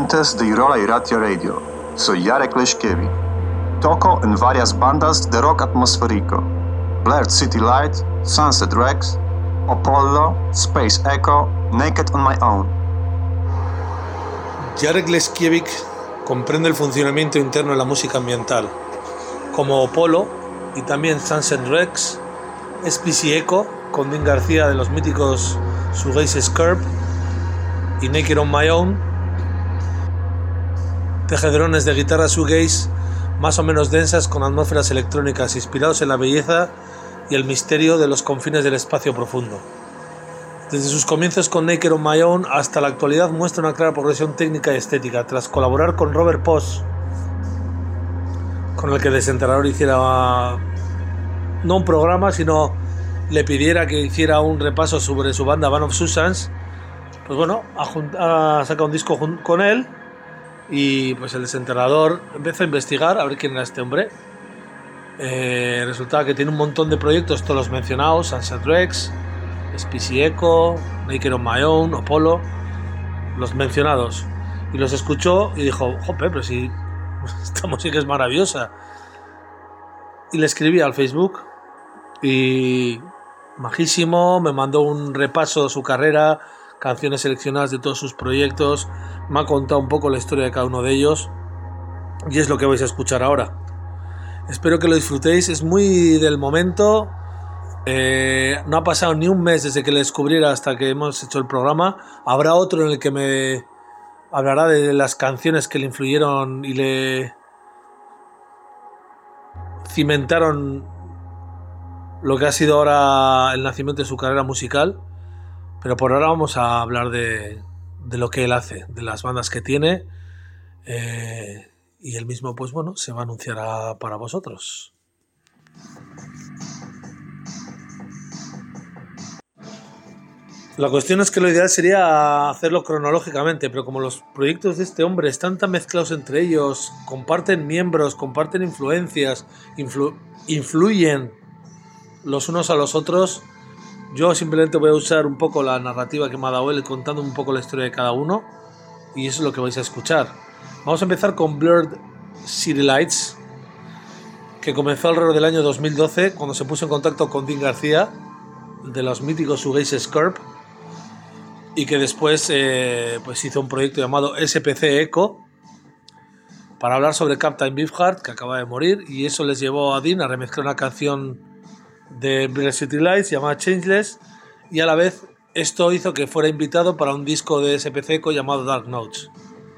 oyentes de Irola y Ratia Radio. Soy Jarek Leszkiewicz. Toco en varias bandas de rock atmosférico: Blurred City Light, Sunset Rex, Apollo, Space Echo, Naked on My Own. Jarek Leszkiewicz comprende el funcionamiento interno de la música ambiental, como Apollo y también Sunset Rex, Space Echo con Dean García de los míticos Shoegaze Curb y Naked on My Own, tejedrones de guitarra shoegaze más o menos densas con atmósferas electrónicas inspirados en la belleza y el misterio de los confines del espacio profundo. Desde sus comienzos con Naked on My Own hasta la actualidad muestra una clara progresión técnica y estética, tras colaborar con Robert Post, con el que Desenterrador hiciera no un programa, sino le pidiera que hiciera un repaso sobre su banda Band of Susans. Pues bueno, ha sacado un disco con él y pues el Desenterrador empezó a investigar a ver quién era este hombre. Resultaba que tiene un montón de proyectos, todos los mencionados: Sunset Rex, Space Echo, Naked on My Own, Apollo, los mencionados. Y los escuchó y dijo: jope, pero si esta música es maravillosa. Y le escribí al Facebook y majísimo, me mandó un repaso de su carrera, canciones seleccionadas de todos sus proyectos, me ha contado un poco la historia de cada uno de ellos y es lo que vais a escuchar ahora. Espero que lo disfrutéis, es muy del momento. No ha pasado ni un mes desde que le descubriera hasta que hemos hecho el programa. Habrá otro en el que me hablará de las canciones que le influyeron y le cimentaron lo que ha sido ahora el nacimiento de su carrera musical. Pero por ahora vamos a hablar de lo que él hace, de las bandas que tiene, y él mismo, pues bueno, se va a anunciar para vosotros. La cuestión es que lo ideal sería hacerlo cronológicamente, pero como los proyectos de este hombre están tan mezclados entre ellos, comparten miembros, comparten influencias, influyen los unos a los otros, yo simplemente voy a usar un poco la narrativa que me ha dado él, contando un poco la historia de cada uno, y eso es lo que vais a escuchar. Vamos a empezar con Blurred City Lights, que comenzó alrededor del año 2012, cuando se puso en contacto con Dean García, de los míticos Shoegaze Curb, y que después pues hizo un proyecto llamado SPC Echo para hablar sobre Captain Beefheart, que acaba de morir, y eso les llevó a Dean a remezclar una canción de Blurred City Lights llamada Changeless, y a la vez esto hizo que fuera invitado para un disco de SPC Echo llamado Dark Notes.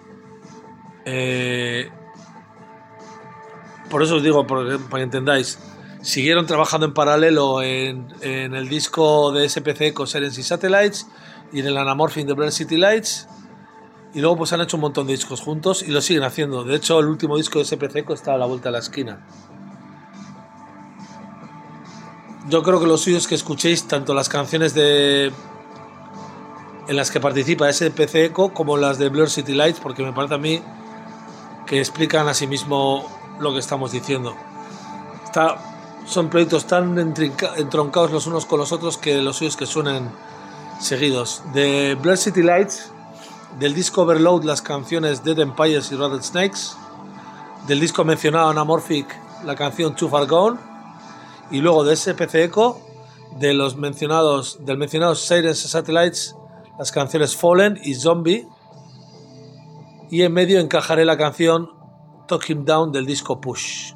Por eso os digo, para que entendáis, siguieron trabajando en paralelo en el disco de SPC Echo Sirens y Satellites y en el Anamorphing de Blurred City Lights, y luego pues han hecho un montón de discos juntos y lo siguen haciendo. De hecho, el último disco de SPC Echo está a la vuelta de la esquina. Yo creo que lo suyo es que escuchéis tanto las canciones en las que participa SPC Echo como las de Blurred City Lights, porque me parece a mí que explican a sí mismo lo que estamos diciendo. Son proyectos tan entroncados los unos con los otros que lo suyo es que suenen seguidos. De Blurred City Lights, del disco Overload, las canciones Dead Empires y Rattlesnakes. Del disco mencionado Anamorphic, la canción Too Far Gone. Y luego de SPC Echo, del mencionado Sirens and Satellites, las canciones Fallen y Zombie. Y en medio encajaré la canción Talk Him Down del disco Push.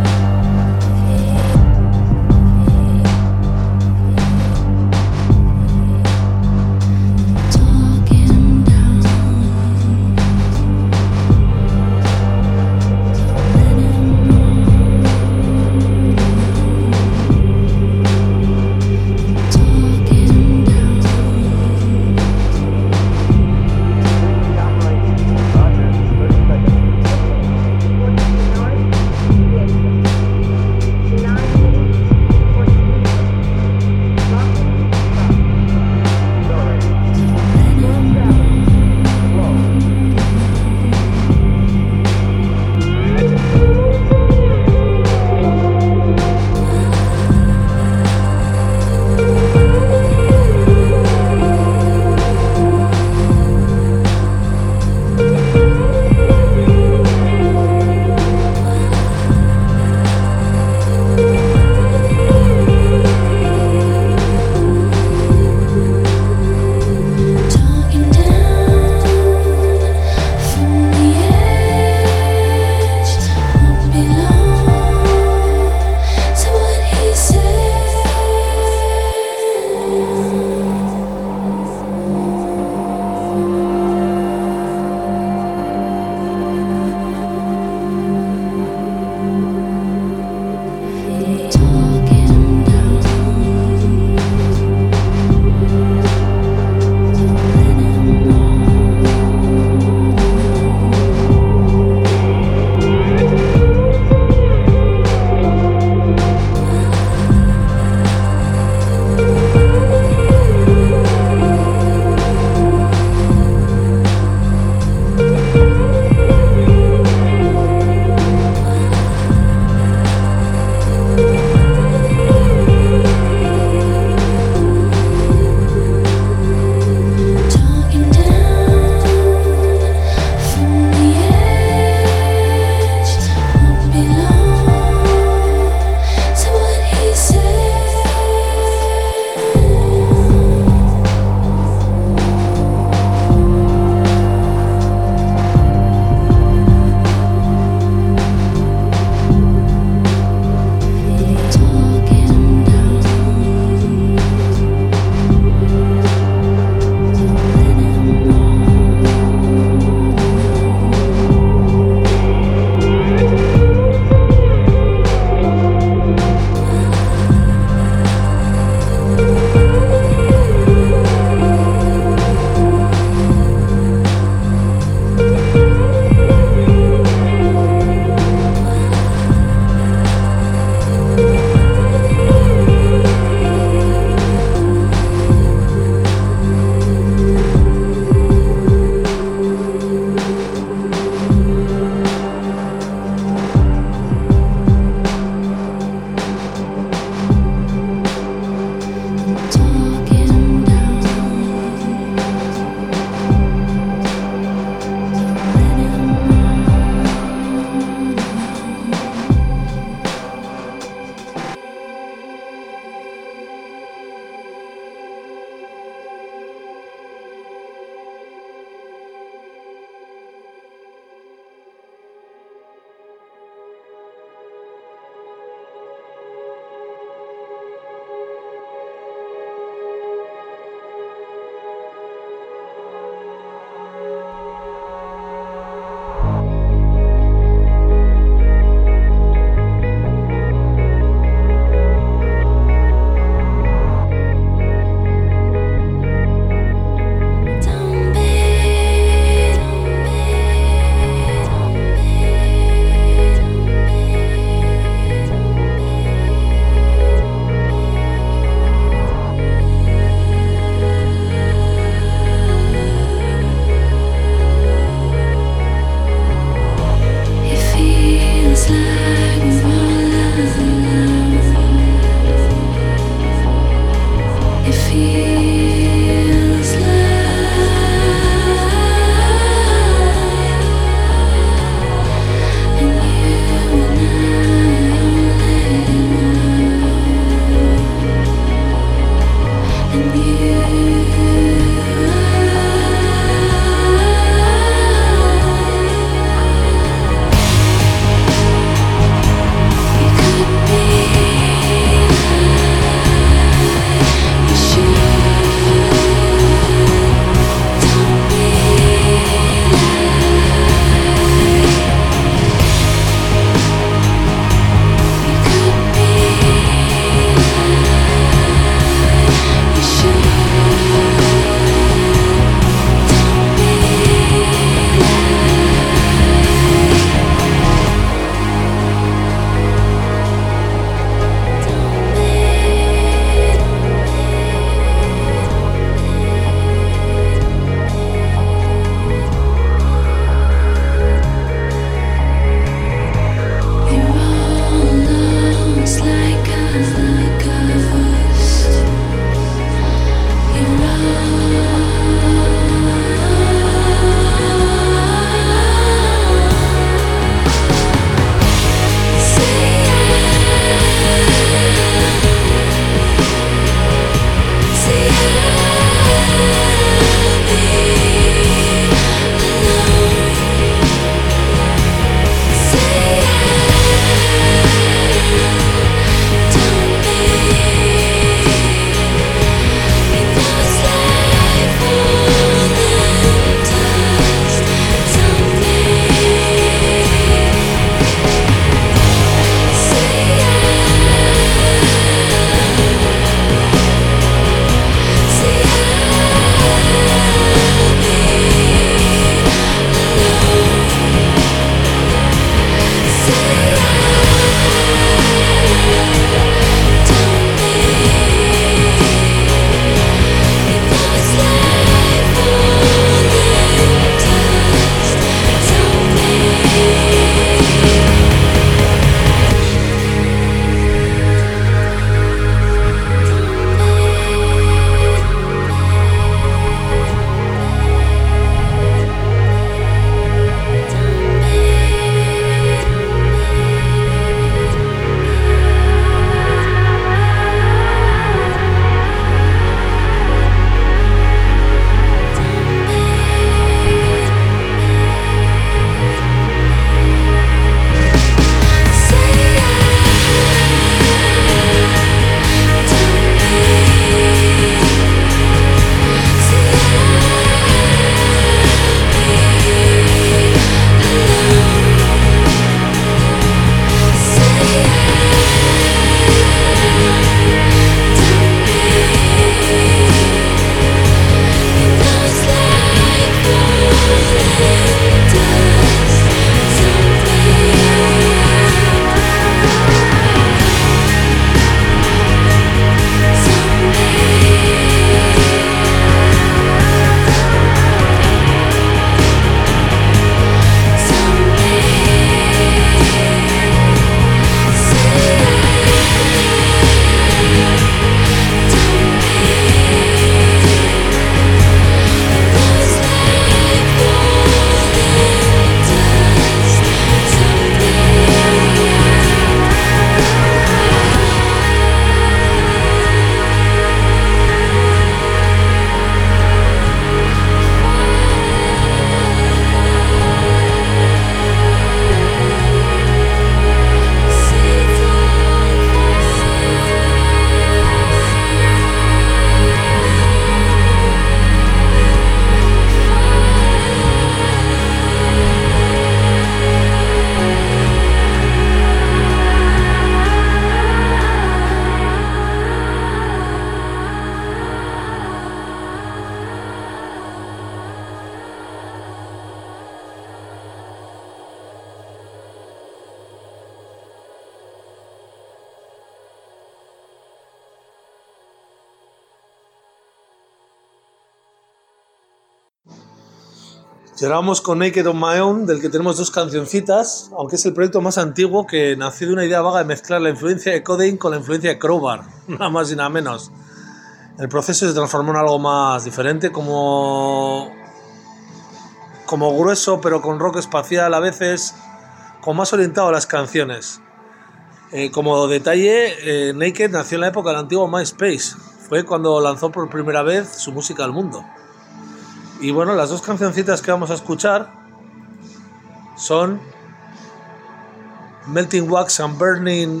Llegamos con Naked on My Own, del que tenemos 2 cancioncitas, aunque es el proyecto más antiguo, que nació de una idea vaga de mezclar la influencia de Codeine con la influencia de Crowbar, nada más y nada menos. El proceso se transformó en algo más diferente, como grueso, pero con rock espacial a veces, como más orientado a las canciones. Como detalle, Naked nació en la época del antiguo MySpace. Fue cuando lanzó por primera vez su música al mundo. Y bueno, las 2 cancioncitas que vamos a escuchar son Melting Wax and Burning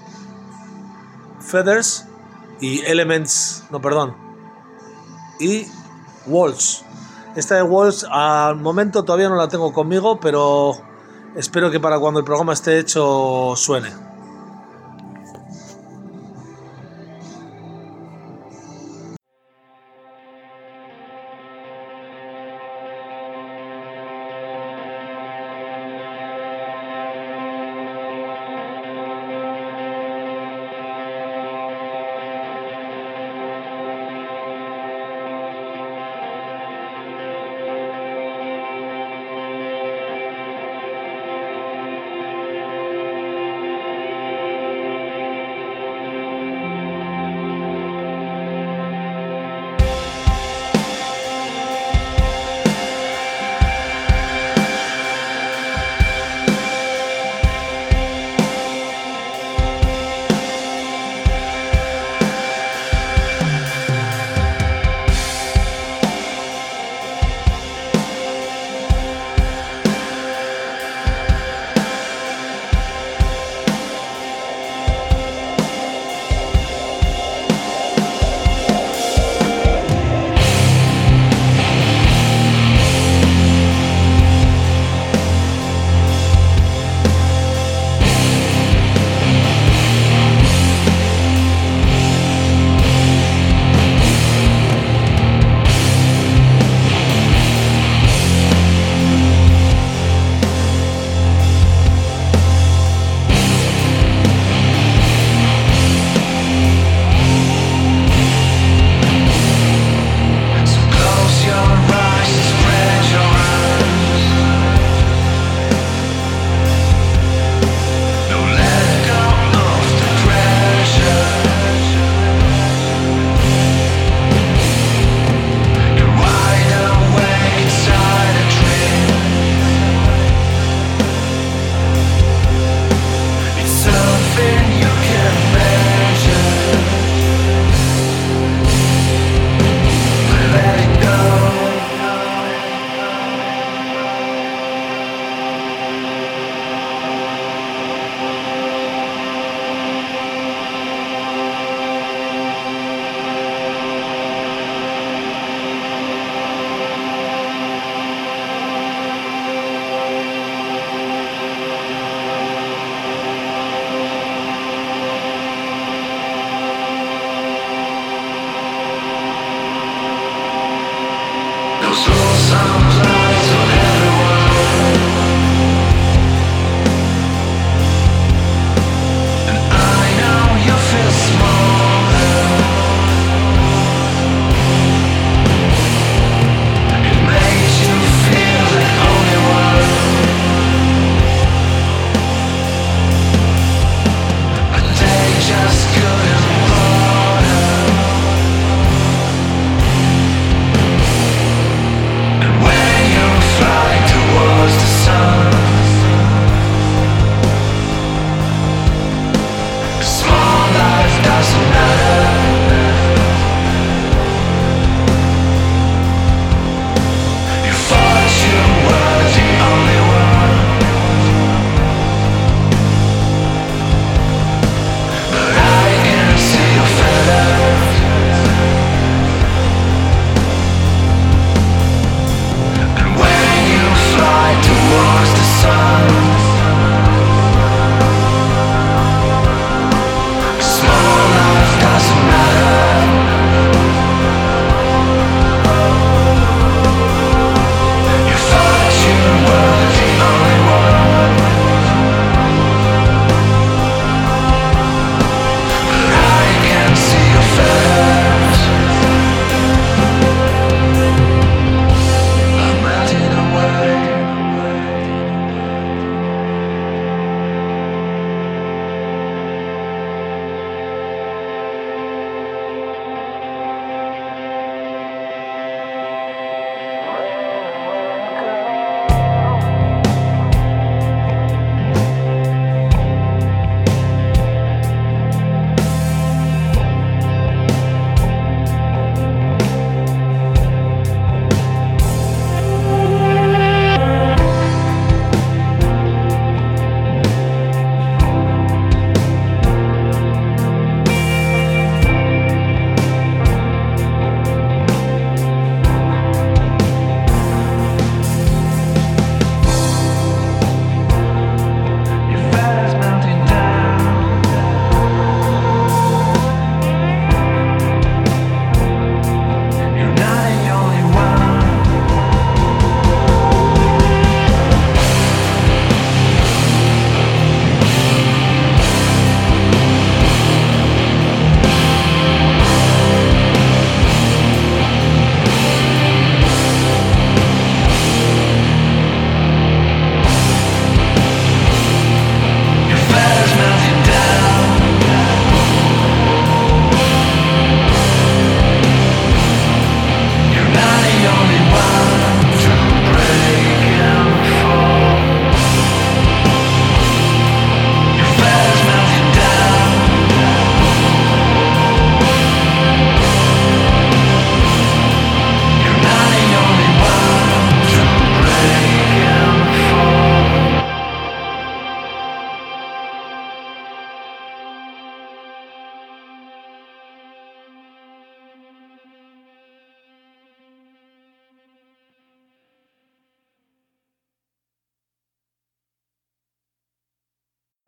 Feathers y y Waltz. Esta de Waltz al momento todavía no la tengo conmigo, pero espero que para cuando el programa esté hecho suene.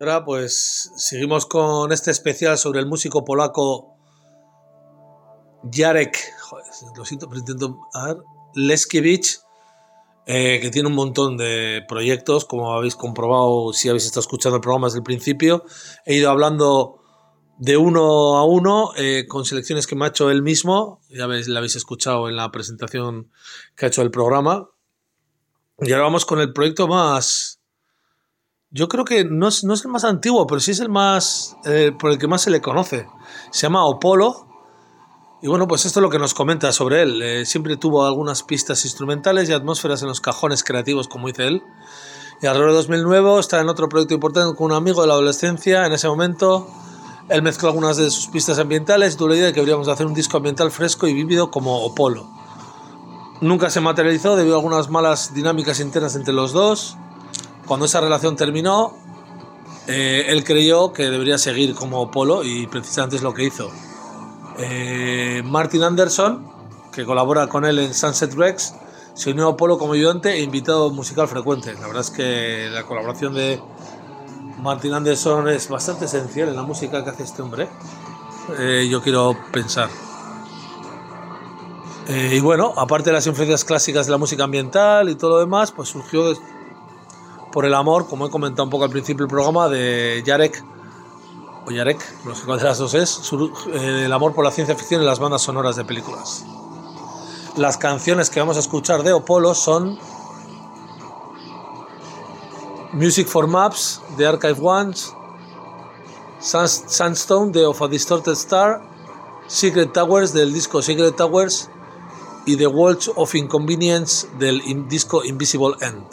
Ahora pues seguimos con este especial sobre el músico polaco Jarek, joder, lo siento, pero intento a ver, Leskiewicz, que tiene un montón de proyectos, como habéis comprobado si habéis estado escuchando el programa desde el principio. He ido hablando de uno a uno, con selecciones que me ha hecho él mismo, ya veis, la habéis escuchado en la presentación que ha hecho el programa. Y ahora vamos con el proyecto más... Yo creo que no es el más antiguo, pero sí es el más... por el que más se le conoce. Se llama Opolo. Y bueno, pues esto es lo que nos comenta sobre él. Siempre tuvo algunas pistas instrumentales y atmósferas en los cajones creativos, como dice él. Y alrededor de 2009 está en otro proyecto importante con un amigo de la adolescencia. En ese momento, él mezcló algunas de sus pistas ambientales y tuvo la idea de que deberíamos hacer un disco ambiental fresco y vívido como Opolo. Nunca se materializó debido a algunas malas dinámicas internas entre los dos. Cuando esa relación terminó, él creyó que debería seguir como Opolo y precisamente es lo que hizo. Martin Anderson, que colabora con él en Sunset Rex, se unió a Opolo como ayudante e invitado musical frecuente. La verdad es que la colaboración de Martin Anderson es bastante esencial en la música que hace este hombre. Yo quiero pensar. Y bueno, aparte de las influencias clásicas de la música ambiental y todo lo demás, pues surgió por el amor, como he comentado un poco al principio del programa, de Jarek, o Jarek, no sé cuál de las dos es, el amor por la ciencia ficción y las bandas sonoras de películas. Las canciones que vamos a escuchar de Opolo son Music for Maps de Archive Ones, Sandstone de Of a Distorted Star, Secret Towers del disco Secret Towers y The Walls of Inconvenience del disco Invisible End.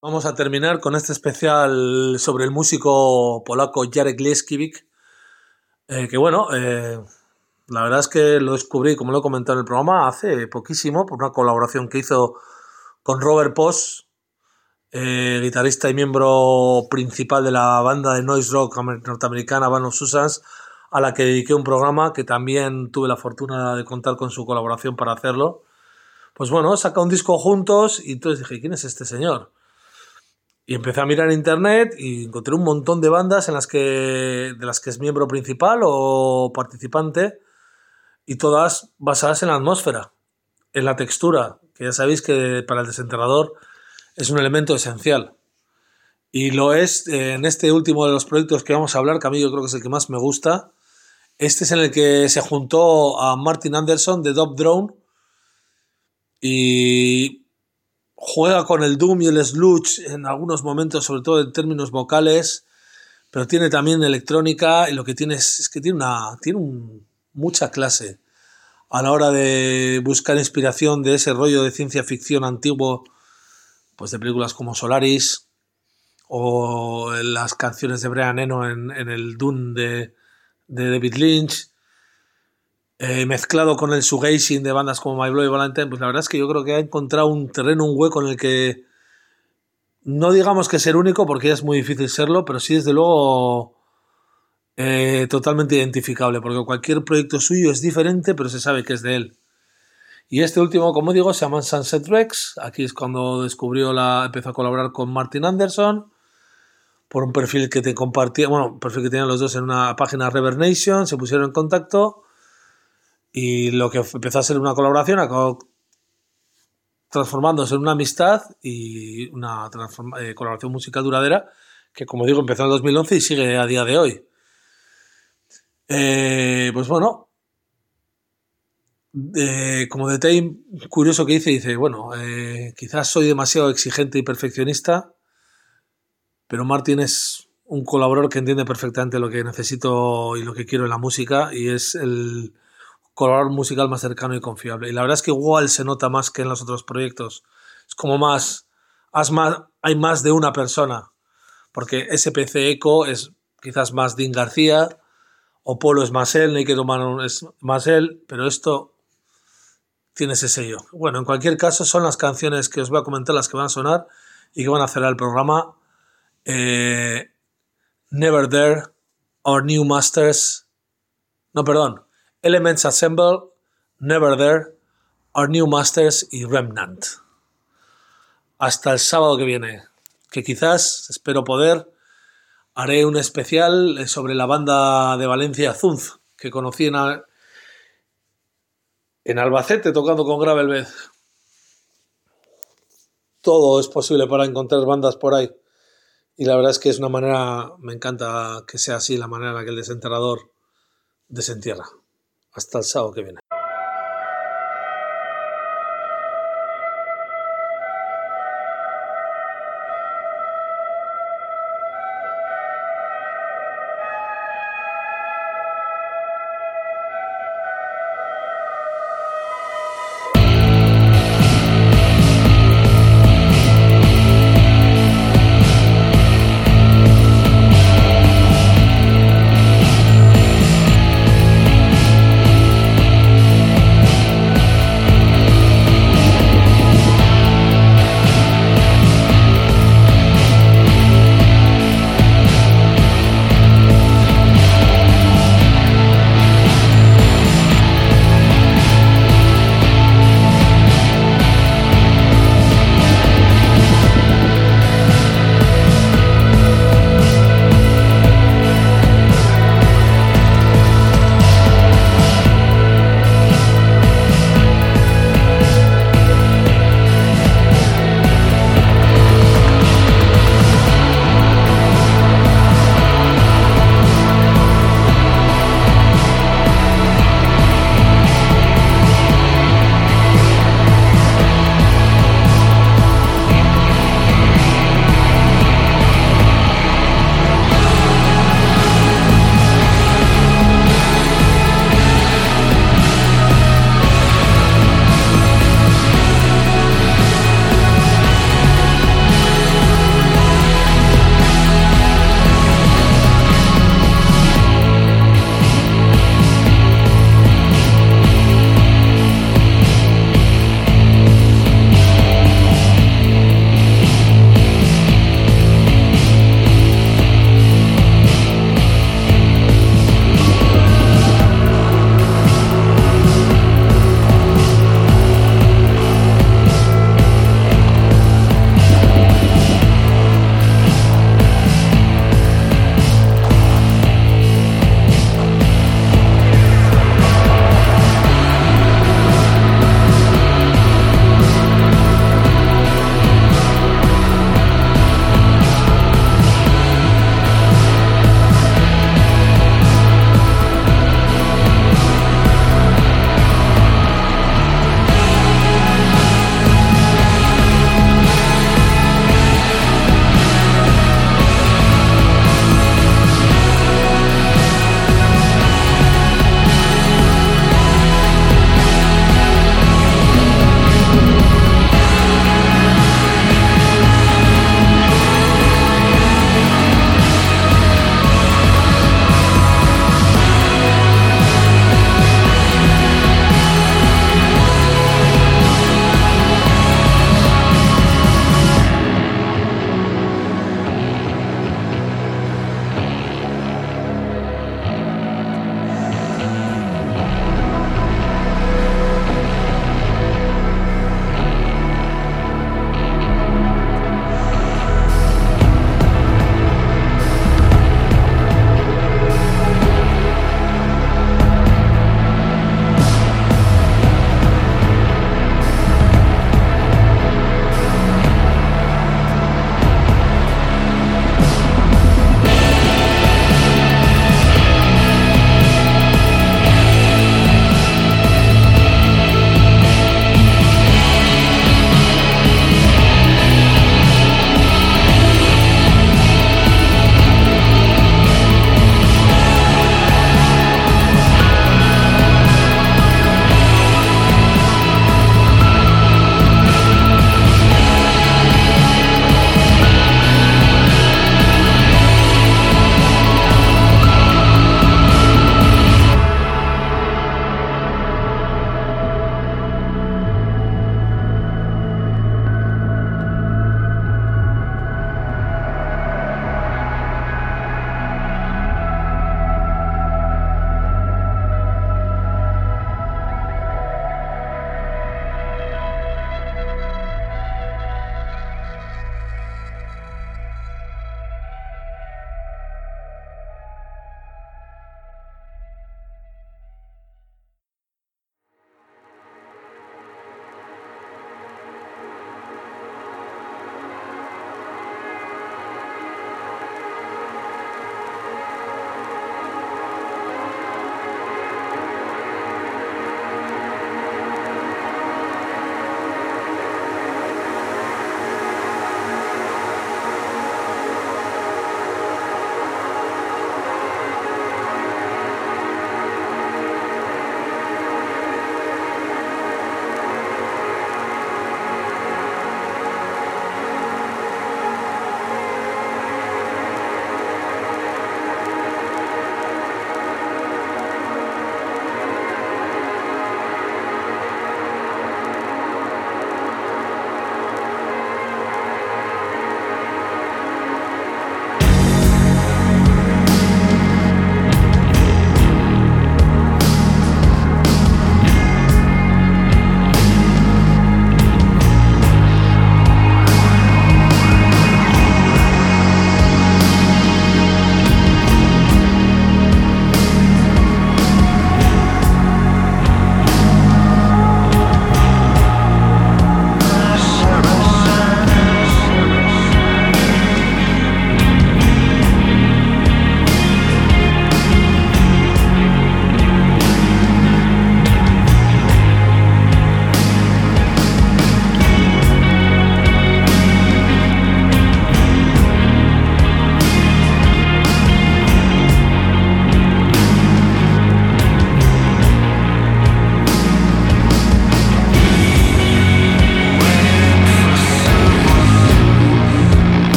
Vamos a terminar con este especial sobre el músico polaco Jarek Leskiewicz, que bueno, la verdad es que lo descubrí, como lo he comentado en el programa, hace poquísimo, por una colaboración que hizo con Robert Post, guitarrista y miembro principal de la banda de noise rock norteamericana Band of Susans, a la que dediqué un programa que también tuve la fortuna de contar con su colaboración para hacerlo. Pues bueno, saca un disco juntos y entonces dije, ¿quién es este señor? Y empecé a mirar en internet y encontré un montón de bandas de las que es miembro principal o participante, y todas basadas en la atmósfera, en la textura, que ya sabéis que para el desenterrador es un elemento esencial. Y lo es en este último de los proyectos que vamos a hablar, que a mí yo creo que es el que más me gusta. Este es en el que se juntó a Martin Anderson de Dub Drone y juega con el doom y el sludge en algunos momentos, sobre todo en términos vocales, pero tiene también electrónica, y lo que tiene es que tiene mucha clase a la hora de buscar inspiración de ese rollo de ciencia ficción antiguo, pues de películas como Solaris o las canciones de Brian Eno en el Dune de David Lynch, mezclado con el shoegazing de bandas como My Bloody Valentine. Pues la verdad es que yo creo que ha encontrado un terreno, un hueco en el que no digamos que ser único, porque ya es muy difícil serlo, pero sí desde luego totalmente identificable, porque cualquier proyecto suyo es diferente, pero se sabe que es de él. Y este último, como digo, se llama Sunset Rex. Aquí es cuando empezó a colaborar con Martin Anderson por un perfil que te compartía, bueno, un perfil que tenían los dos en una página Reverb Nation, se pusieron en contacto y lo que empezó a ser una colaboración acabó transformándose en una amistad y una colaboración musical duradera que, como digo, empezó en el 2011 y sigue a día de hoy. Pues bueno, como detalle curioso que dice, bueno, quizás soy demasiado exigente y perfeccionista, pero Martin es un colaborador que entiende perfectamente lo que necesito y lo que quiero en la música, y es el colaborador musical más cercano y confiable. Y la verdad es que igual se nota más que en los otros proyectos. Es como hay más de una persona, porque SPC Echo es quizás más Dean García, o Polo es más él, Naked Humano es más él, pero esto tiene ese sello. Bueno, en cualquier caso, son las canciones que os voy a comentar las que van a sonar y que van a cerrar el programa. Never There, Our New Masters, no, perdón, Elements Assemble, Never There, Our New Masters y Remnant. Hasta el sábado que viene, que quizás, espero poder, haré un especial sobre la banda de Valencia Zunz, que conocí en Albacete tocando con Gravelbed. Todo es posible para encontrar bandas por ahí. Y la verdad es que es una manera, me encanta que sea así la manera en la que el desenterrador desentierra. Hasta el sábado que viene.